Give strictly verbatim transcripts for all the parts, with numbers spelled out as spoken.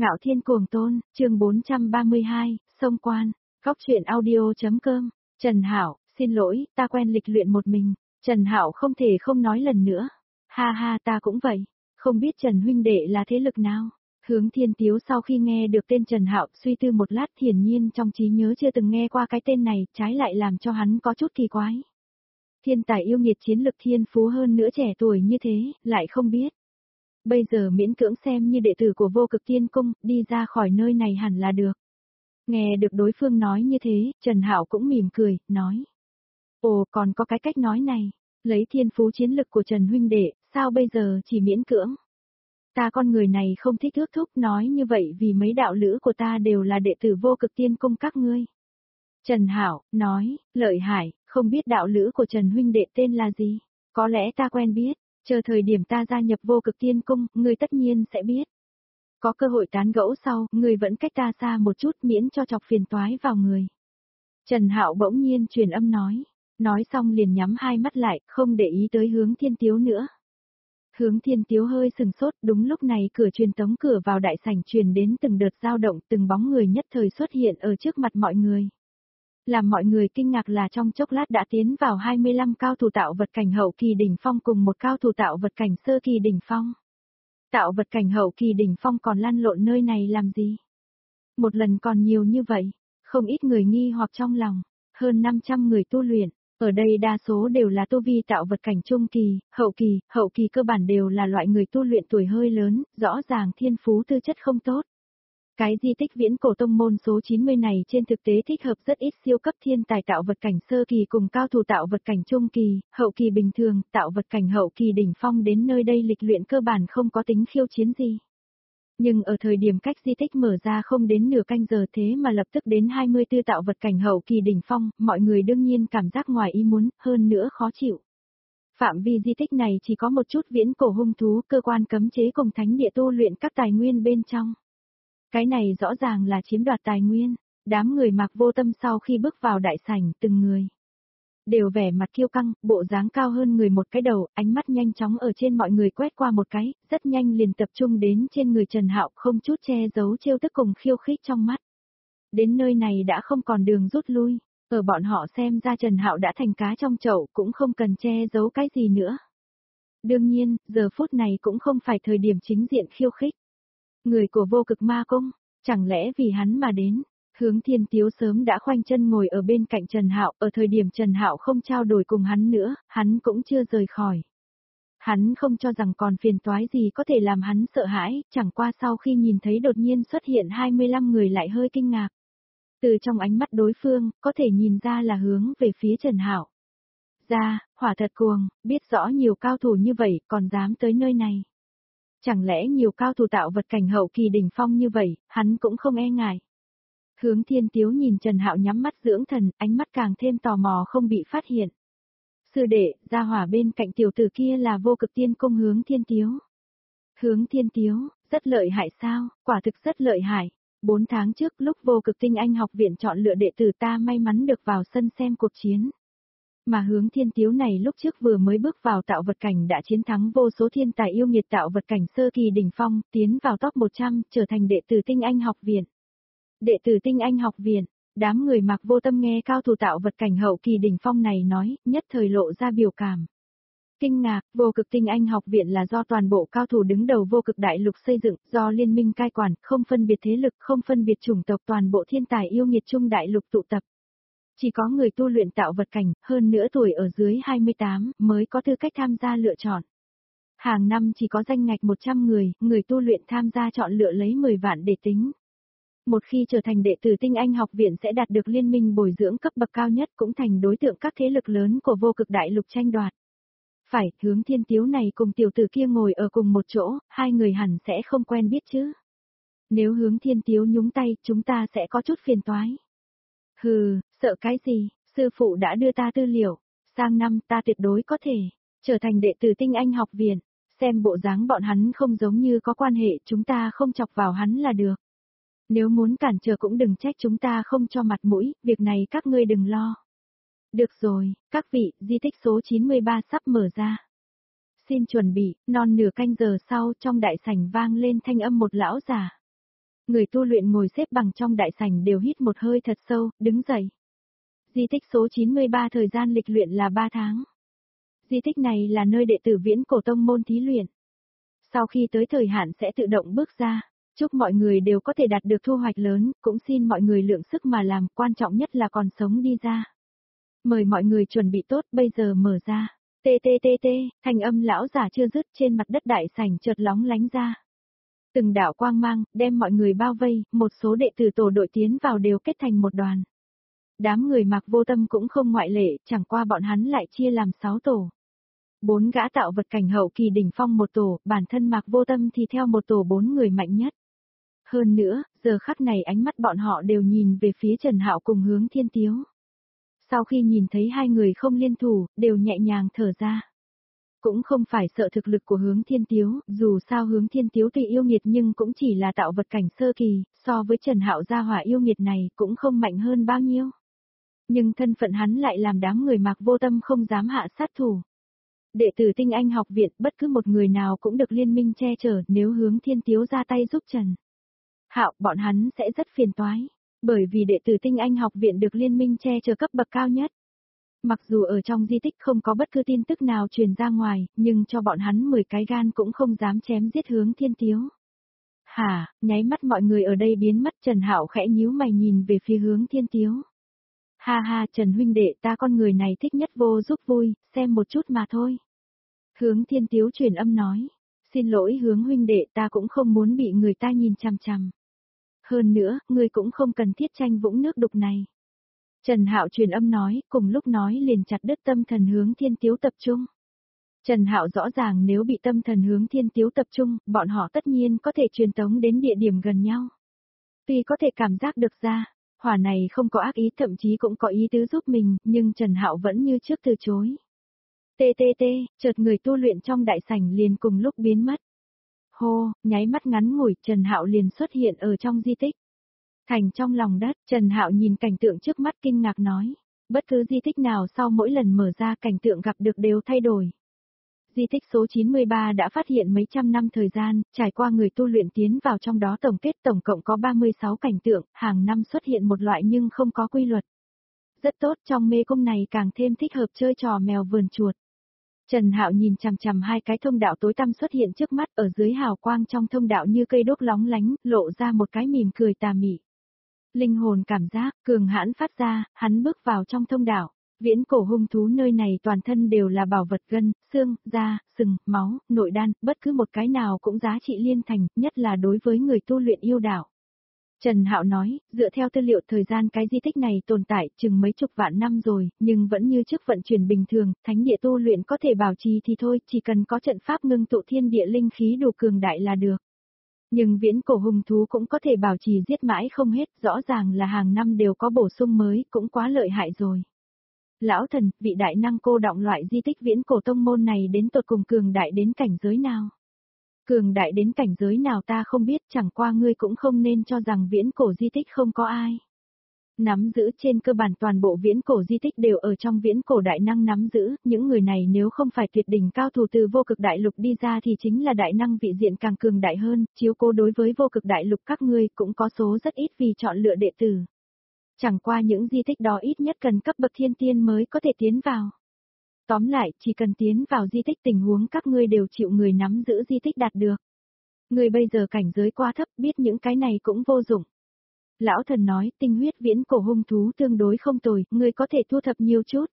Ngạo Thiên Cuồng Tôn, chương bốn trăm ba mươi hai, Sông Quan, Góc truyện audio.com, Trần Hạo, xin lỗi, ta quen lịch luyện một mình, Trần Hạo không thể không nói lần nữa. Ha ha, ta cũng vậy, không biết Trần huynh đệ là thế lực nào. Hướng Thiên Tiếu sau khi nghe được tên Trần Hạo suy tư một lát, hiển nhiên trong trí nhớ chưa từng nghe qua cái tên này, trái lại làm cho hắn có chút kỳ quái. Thiên tài yêu nghiệt chiến lực thiên phú hơn nữa trẻ tuổi như thế, lại không biết. Bây giờ miễn cưỡng xem như đệ tử của Vô Cực Tiên Cung, đi ra khỏi nơi này hẳn là được. Nghe được đối phương nói như thế, Trần Hạo cũng mỉm cười, nói. Ồ, còn có cái cách nói này, lấy thiên phú chiến lực của Trần huynh đệ, sao bây giờ chỉ miễn cưỡng. Ta con người này không thích ước thúc nói như vậy vì mấy đạo lữ của ta đều là đệ tử Vô Cực Tiên Cung các ngươi. Trần Hạo, nói, lợi hại, không biết đạo lữ của Trần huynh đệ tên là gì, có lẽ ta quen biết. Chờ thời điểm ta gia nhập Vô Cực Tiên Cung, ngươi tất nhiên sẽ biết. Có cơ hội tán gẫu sau, ngươi vẫn cách ta xa một chút miễn cho chọc phiền toái vào người. Trần Hạo bỗng nhiên truyền âm nói. Nói xong liền nhắm hai mắt lại, không để ý tới Hướng Thiên Tiếu nữa. Hướng Thiên Tiếu hơi sừng sốt, đúng lúc này cửa truyền tống cửa vào đại sảnh truyền đến từng đợt dao động, từng bóng người nhất thời xuất hiện ở trước mặt mọi người. Làm mọi người kinh ngạc là trong chốc lát đã tiến vào hai mươi lăm cao thủ tạo vật cảnh hậu kỳ đỉnh phong cùng một cao thủ tạo vật cảnh sơ kỳ đỉnh phong. Tạo vật cảnh hậu kỳ đỉnh phong còn lăn lộn nơi này làm gì? Một lần còn nhiều như vậy, không ít người nghi hoặc trong lòng, hơn năm trăm người tu luyện, ở đây đa số đều là tu vi tạo vật cảnh trung kỳ, hậu kỳ, hậu kỳ cơ bản đều là loại người tu luyện tuổi hơi lớn, rõ ràng thiên phú tư chất không tốt. Cái di tích viễn cổ tông môn số chín mươi này trên thực tế thích hợp rất ít siêu cấp thiên tài tạo vật cảnh sơ kỳ cùng cao thủ tạo vật cảnh trung kỳ, hậu kỳ bình thường, tạo vật cảnh hậu kỳ đỉnh phong đến nơi đây lịch luyện cơ bản không có tính khiêu chiến gì. Nhưng ở thời điểm cách di tích mở ra không đến nửa canh giờ thế mà lập tức đến hai mươi tư tạo vật cảnh hậu kỳ đỉnh phong, mọi người đương nhiên cảm giác ngoài ý muốn, hơn nữa khó chịu. Phạm vi di tích này chỉ có một chút viễn cổ hung thú, cơ quan cấm chế cùng thánh địa tu luyện các tài nguyên bên trong. Cái này rõ ràng là chiếm đoạt tài nguyên, đám người Mạc Vô Tâm sau khi bước vào đại sảnh từng người đều vẻ mặt kiêu căng, bộ dáng cao hơn người một cái đầu, ánh mắt nhanh chóng ở trên mọi người quét qua một cái, rất nhanh liền tập trung đến trên người Trần Hạo, không chút che giấu trêu tức cùng khiêu khích trong mắt. Đến nơi này đã không còn đường rút lui, ở bọn họ xem ra Trần Hạo đã thành cá trong chậu, cũng không cần che giấu cái gì nữa. Đương nhiên, giờ phút này cũng không phải thời điểm chính diện khiêu khích. Người của Vô Cực Ma Cung, chẳng lẽ vì hắn mà đến? Hướng Thiên Tiếu sớm đã khoanh chân ngồi ở bên cạnh Trần Hạo, ở thời điểm Trần Hạo không trao đổi cùng hắn nữa, hắn cũng chưa rời khỏi. Hắn không cho rằng còn phiền toái gì có thể làm hắn sợ hãi, chẳng qua sau khi nhìn thấy đột nhiên xuất hiện hai mươi lăm người lại hơi kinh ngạc. Từ trong ánh mắt đối phương, có thể nhìn ra là hướng về phía Trần Hạo. Ra, hỏa thật cuồng, biết rõ nhiều cao thủ như vậy, còn dám tới nơi này. Chẳng lẽ nhiều cao thủ tạo vật cảnh hậu kỳ đỉnh phong như vậy, hắn cũng không e ngại. Hướng Thiên Tiếu nhìn Trần Hạo nhắm mắt dưỡng thần, ánh mắt càng thêm tò mò không bị phát hiện. Sư đệ, gia hỏa bên cạnh tiểu tử kia là Vô Cực Tiên Cung Hướng Thiên Tiếu. Hướng Thiên Tiếu, rất lợi hại sao, quả thực rất lợi hại. Bốn tháng trước lúc Vô Cực Tinh Anh học viện chọn lựa đệ tử ta may mắn được vào sân xem cuộc chiến. Mà Hướng Thiên Tiếu này lúc trước vừa mới bước vào tạo vật cảnh đã chiến thắng vô số thiên tài yêu nghiệt tạo vật cảnh sơ kỳ đỉnh phong, tiến vào top một trăm, trở thành đệ tử Tinh Anh học viện. Đệ tử Tinh Anh học viện, đám người Mạc Vô Tâm nghe cao thủ tạo vật cảnh hậu kỳ đỉnh phong này nói, nhất thời lộ ra biểu cảm. Kinh ngạc, Vô Cực Tinh Anh học viện là do toàn bộ cao thủ đứng đầu Vô Cực Đại Lục xây dựng, do liên minh cai quản, không phân biệt thế lực, không phân biệt chủng tộc, toàn bộ thiên tài yêu nghiệt trung đại lục tụ tập. Chỉ có người tu luyện tạo vật cảnh, hơn nữa tuổi ở dưới hai mươi tám, mới có tư cách tham gia lựa chọn. Hàng năm chỉ có danh ngạch một trăm người, người tu luyện tham gia chọn lựa lấy mười vạn để tính. Một khi trở thành đệ tử Tinh Anh học viện sẽ đạt được liên minh bồi dưỡng cấp bậc cao nhất, cũng thành đối tượng các thế lực lớn của Vô Cực Đại Lục tranh đoạt. Phải, Hướng Thiên Tiếu này cùng tiểu tử kia ngồi ở cùng một chỗ, hai người hẳn sẽ không quen biết chứ. Nếu Hướng Thiên Tiếu nhúng tay, chúng ta sẽ có chút phiền toái. Hừ, sợ cái gì, sư phụ đã đưa ta tư liệu, sang năm ta tuyệt đối có thể trở thành đệ tử Tinh Anh học viện, xem bộ dáng bọn hắn không giống như có quan hệ, chúng ta không chọc vào hắn là được. Nếu muốn cản trở cũng đừng trách chúng ta không cho mặt mũi, việc này các ngươi đừng lo. Được rồi, các vị, di tích số chín mươi ba sắp mở ra. Xin chuẩn bị, non nửa canh giờ sau trong đại sảnh vang lên thanh âm một lão già. Người tu luyện ngồi xếp bằng trong đại sảnh đều hít một hơi thật sâu, đứng dậy. Di tích số chín mươi ba thời gian lịch luyện là ba tháng. Di tích này là nơi đệ tử Viễn Cổ Tông môn thí luyện. Sau khi tới thời hạn sẽ tự động bước ra. Chúc mọi người đều có thể đạt được thu hoạch lớn, cũng xin mọi người lượng sức mà làm, quan trọng nhất là còn sống đi ra. Mời mọi người chuẩn bị tốt, bây giờ mở ra. Tê tê tê tê, thanh âm lão giả chưa dứt trên mặt đất đại sảnh chợt lóng lánh ra. Từng đạo quang mang, đem mọi người bao vây, một số đệ tử tổ đội tiến vào đều kết thành một đoàn. Đám người Mạc Vô Tâm cũng không ngoại lệ, chẳng qua bọn hắn lại chia làm sáu tổ. Bốn gã tạo vật cảnh hậu kỳ đỉnh phong một tổ, bản thân Mạc Vô Tâm thì theo một tổ bốn người mạnh nhất. Hơn nữa, giờ khắc này ánh mắt bọn họ đều nhìn về phía Trần Hạo cùng Hướng Thiên Tiếu. Sau khi nhìn thấy hai người không liên thủ, đều nhẹ nhàng thở ra. Cũng không phải sợ thực lực của Hướng Thiên Tiếu, dù sao Hướng Thiên Tiếu tuy yêu nghiệt nhưng cũng chỉ là tạo vật cảnh sơ kỳ, so với Trần Hạo gia hỏa yêu nghiệt này cũng không mạnh hơn bao nhiêu. Nhưng thân phận hắn lại làm đám người Mạc Vô Tâm không dám hạ sát thủ. Đệ tử Tinh Anh học viện bất cứ một người nào cũng được liên minh che chở nếu Hướng Thiên Tiếu ra tay giúp Trần Hạo, bọn hắn sẽ rất phiền toái, bởi vì đệ tử Tinh Anh học viện được liên minh che chở cấp bậc cao nhất. Mặc dù ở trong di tích không có bất cứ tin tức nào truyền ra ngoài, nhưng cho bọn hắn mười cái gan cũng không dám chém giết Hướng Thiên Tiếu. Hả, nháy mắt mọi người ở đây biến mất, Trần Hạo khẽ nhíu mày nhìn về phía Hướng Thiên Tiếu. Ha ha, Trần huynh đệ, ta con người này thích nhất vô giúp vui, xem một chút mà thôi. Hướng Thiên Tiếu truyền âm nói, xin lỗi Hướng huynh đệ, ta cũng không muốn bị người ta nhìn chằm chằm. Hơn nữa, ngươi cũng không cần thiết tranh vũng nước đục này. Trần Hạo truyền âm nói, cùng lúc nói liền chặt đứt tâm thần Hướng Thiên Tiếu tập trung. Trần Hạo rõ ràng nếu bị tâm thần Hướng Thiên Tiếu tập trung, bọn họ tất nhiên có thể truyền tống đến địa điểm gần nhau. Tuy có thể cảm giác được ra, hỏa này không có ác ý, thậm chí cũng có ý tứ giúp mình, nhưng Trần Hạo vẫn như trước từ chối. Tê tê tê, chợt người tu luyện trong đại sảnh liền cùng lúc biến mất. Hô, nháy mắt ngắn ngủi, Trần Hạo liền xuất hiện ở trong di tích. Thành trong lòng đất, Trần Hạo nhìn cảnh tượng trước mắt kinh ngạc nói, bất cứ di tích nào sau mỗi lần mở ra cảnh tượng gặp được đều thay đổi. Di tích số chín mươi ba đã phát hiện mấy trăm năm thời gian, trải qua người tu luyện tiến vào trong đó tổng kết tổng cộng có ba mươi sáu cảnh tượng, hàng năm xuất hiện một loại nhưng không có quy luật. Rất tốt, trong mê cung này càng thêm thích hợp chơi trò mèo vườn chuột. Trần Hạo nhìn chằm chằm hai cái thông đạo tối tăm xuất hiện trước mắt, ở dưới hào quang trong thông đạo như cây đốt lóng lánh, lộ ra một cái mỉm cười tà mị. Linh hồn cảm giác, cường hãn phát ra, hắn bước vào trong thông đạo. Viễn cổ hung thú nơi này toàn thân đều là bảo vật gân, xương, da, sừng, máu, nội đan, bất cứ một cái nào cũng giá trị liên thành, nhất là đối với người tu luyện yêu đạo. Trần Hạo nói, dựa theo tư liệu thời gian cái di tích này tồn tại chừng mấy chục vạn năm rồi, nhưng vẫn như trước vận chuyển bình thường, thánh địa tu luyện có thể bảo trì thì thôi, chỉ cần có trận pháp ngưng tụ thiên địa linh khí đủ cường đại là được. Nhưng viễn cổ hung thú cũng có thể bảo trì giết mãi không hết, rõ ràng là hàng năm đều có bổ sung mới, cũng quá lợi hại rồi. Lão thần, vị đại năng cô đọng loại di tích viễn cổ tông môn này đến tột cùng cường đại đến cảnh giới nào? Cường đại đến cảnh giới nào ta không biết, chẳng qua ngươi cũng không nên cho rằng viễn cổ di tích không có ai. Nắm giữ trên cơ bản toàn bộ viễn cổ di tích đều ở trong viễn cổ đại năng nắm giữ, những người này nếu không phải tuyệt đỉnh cao thủ từ vô cực đại lục đi ra thì chính là đại năng vị diện càng cường đại hơn, chiếu cố đối với vô cực đại lục các ngươi cũng có số rất ít vì chọn lựa đệ tử. Chẳng qua những di tích đó ít nhất cần cấp bậc thiên tiên mới có thể tiến vào. Tóm lại, chỉ cần tiến vào di tích tình huống các ngươi đều chịu người nắm giữ di tích đạt được. Ngươi bây giờ cảnh giới quá thấp, biết những cái này cũng vô dụng. Lão thần nói, tinh huyết viễn cổ hung thú tương đối không tồi, ngươi có thể thu thập nhiều chút.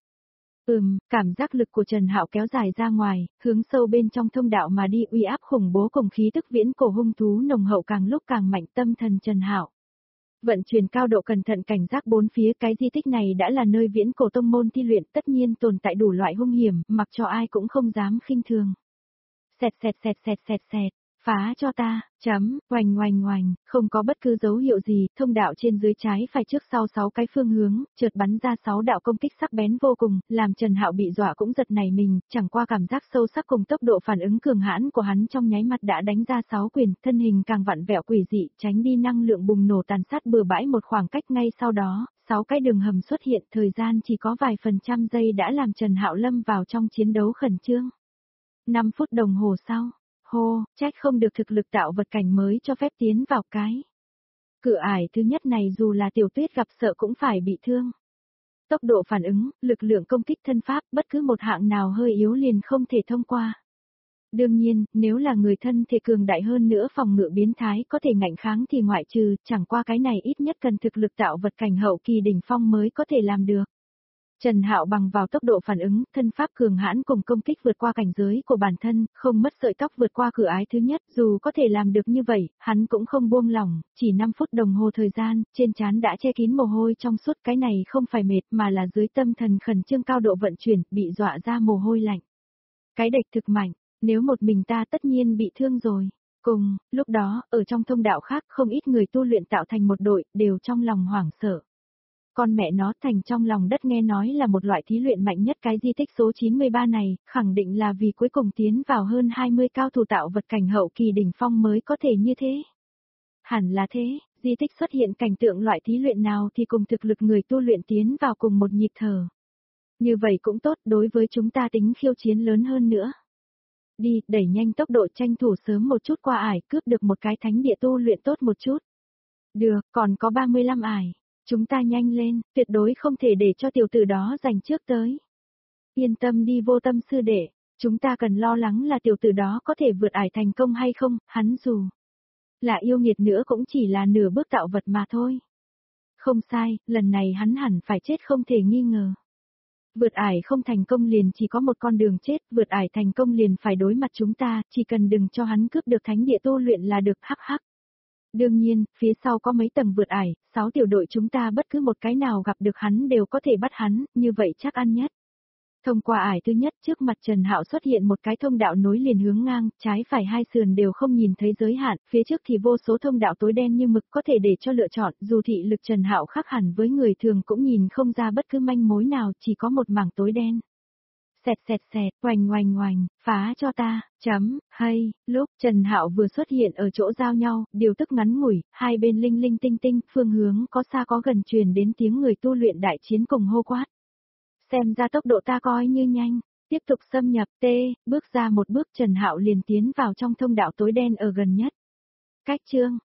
Ừm, cảm giác lực của Trần Hạo kéo dài ra ngoài, hướng sâu bên trong thông đạo mà đi, uy áp khủng bố cùng khí tức viễn cổ hung thú nồng hậu càng lúc càng mạnh, tâm thần Trần Hạo. Vận chuyển cao độ cẩn thận cảnh giác bốn phía, cái di tích này đã là nơi viễn cổ tông môn thi luyện, tất nhiên tồn tại đủ loại hung hiểm, mặc cho ai cũng không dám khinh thường. Xẹt xẹt xẹt xẹt xẹt xẹt, phá cho ta, chấm, oành oành oành, không có bất cứ dấu hiệu gì, thông đạo trên dưới trái phải trước sau sáu cái phương hướng, chợt bắn ra sáu đạo công kích sắc bén vô cùng, làm Trần Hạo bị dọa cũng giật nảy mình, chẳng qua cảm giác sâu sắc cùng tốc độ phản ứng cường hãn của hắn trong nháy mắt đã đánh ra sáu quyền, thân hình càng vặn vẹo quỷ dị, tránh đi năng lượng bùng nổ tàn sát bừa bãi một khoảng cách, ngay sau đó, sáu cái đường hầm xuất hiện, thời gian chỉ có vài phần trăm giây đã làm Trần Hạo lâm vào trong chiến đấu khẩn trương. năm phút đồng hồ sau, hô, trách không được thực lực tạo vật cảnh mới cho phép tiến vào cái Cửa ải thứ nhất này dù là Tiểu Tuyết gặp sợ cũng phải bị thương. Tốc độ phản ứng, lực lượng công kích thân pháp, bất cứ một hạng nào hơi yếu liền không thể thông qua. Đương nhiên, nếu là người thân thể cường đại hơn nữa phòng ngự biến thái có thể ngạnh kháng thì ngoại trừ, chẳng qua cái này ít nhất cần thực lực tạo vật cảnh hậu kỳ đỉnh phong mới có thể làm được. Trần Hạo bằng vào tốc độ phản ứng, thân pháp cường hãn cùng công kích vượt qua cảnh giới của bản thân, không mất sợi tóc vượt qua cửa ái thứ nhất, dù có thể làm được như vậy, hắn cũng không buông lỏng, chỉ năm phút đồng hồ thời gian, trên trán đã che kín mồ hôi trong suốt, cái này không phải mệt mà là dưới tâm thần khẩn trương cao độ vận chuyển, bị dọa ra mồ hôi lạnh. Cái địch thực mạnh, nếu một mình ta tất nhiên bị thương rồi. Cùng, lúc đó, ở trong thông đạo khác không ít người tu luyện tạo thành một đội, đều trong lòng hoảng sợ. Con mẹ nó thành trong lòng đất nghe nói là một loại thí luyện mạnh nhất cái di tích số chín mươi ba này, khẳng định là vì cuối cùng tiến vào hơn hai mươi cao thủ tạo vật cảnh hậu kỳ đỉnh phong mới có thể như thế. Hẳn là thế, di tích xuất hiện cảnh tượng loại thí luyện nào thì cùng thực lực người tu luyện tiến vào cùng một nhịp thở. Như vậy cũng tốt, đối với chúng ta tính khiêu chiến lớn hơn nữa. Đi, đẩy nhanh tốc độ tranh thủ sớm một chút qua ải, cướp được một cái thánh địa tu luyện tốt một chút. Được, còn có ba mươi lăm ải. Chúng ta nhanh lên, tuyệt đối không thể để cho tiểu tử đó giành trước tới. Yên tâm đi Vô Tâm sư đệ, chúng ta cần lo lắng là tiểu tử đó có thể vượt ải thành công hay không, hắn dù là yêu nghiệt nữa cũng chỉ là nửa bước tạo vật mà thôi. Không sai, lần này hắn hẳn phải chết không thể nghi ngờ. Vượt ải không thành công liền chỉ có một con đường chết, vượt ải thành công liền phải đối mặt chúng ta, chỉ cần đừng cho hắn cướp được thánh địa tu luyện là được, hắc hắc. Đương nhiên, phía sau có mấy tầng vượt ải, sáu tiểu đội chúng ta bất cứ một cái nào gặp được hắn đều có thể bắt hắn, như vậy chắc ăn nhất. Thông qua ải thứ nhất, trước mặt Trần Hạo xuất hiện một cái thông đạo nối liền hướng ngang, trái phải hai sườn đều không nhìn thấy giới hạn, phía trước thì vô số thông đạo tối đen như mực có thể để cho lựa chọn, dù thị lực Trần Hạo khác hẳn với người thường cũng nhìn không ra bất cứ manh mối nào, chỉ có một mảng tối đen. Xẹt xẹt xẹt, oành oành oành, phá cho ta, chấm, hay, lúc Trần Hạo vừa xuất hiện ở chỗ giao nhau, điều tức ngắn ngủi, hai bên linh linh tinh tinh, phương hướng có xa có gần truyền đến tiếng người tu luyện đại chiến cùng hô quát. Xem ra tốc độ ta coi như nhanh, tiếp tục xâm nhập, T, bước ra một bước Trần Hạo liền tiến vào trong thông đạo tối đen ở gần nhất. Cách chương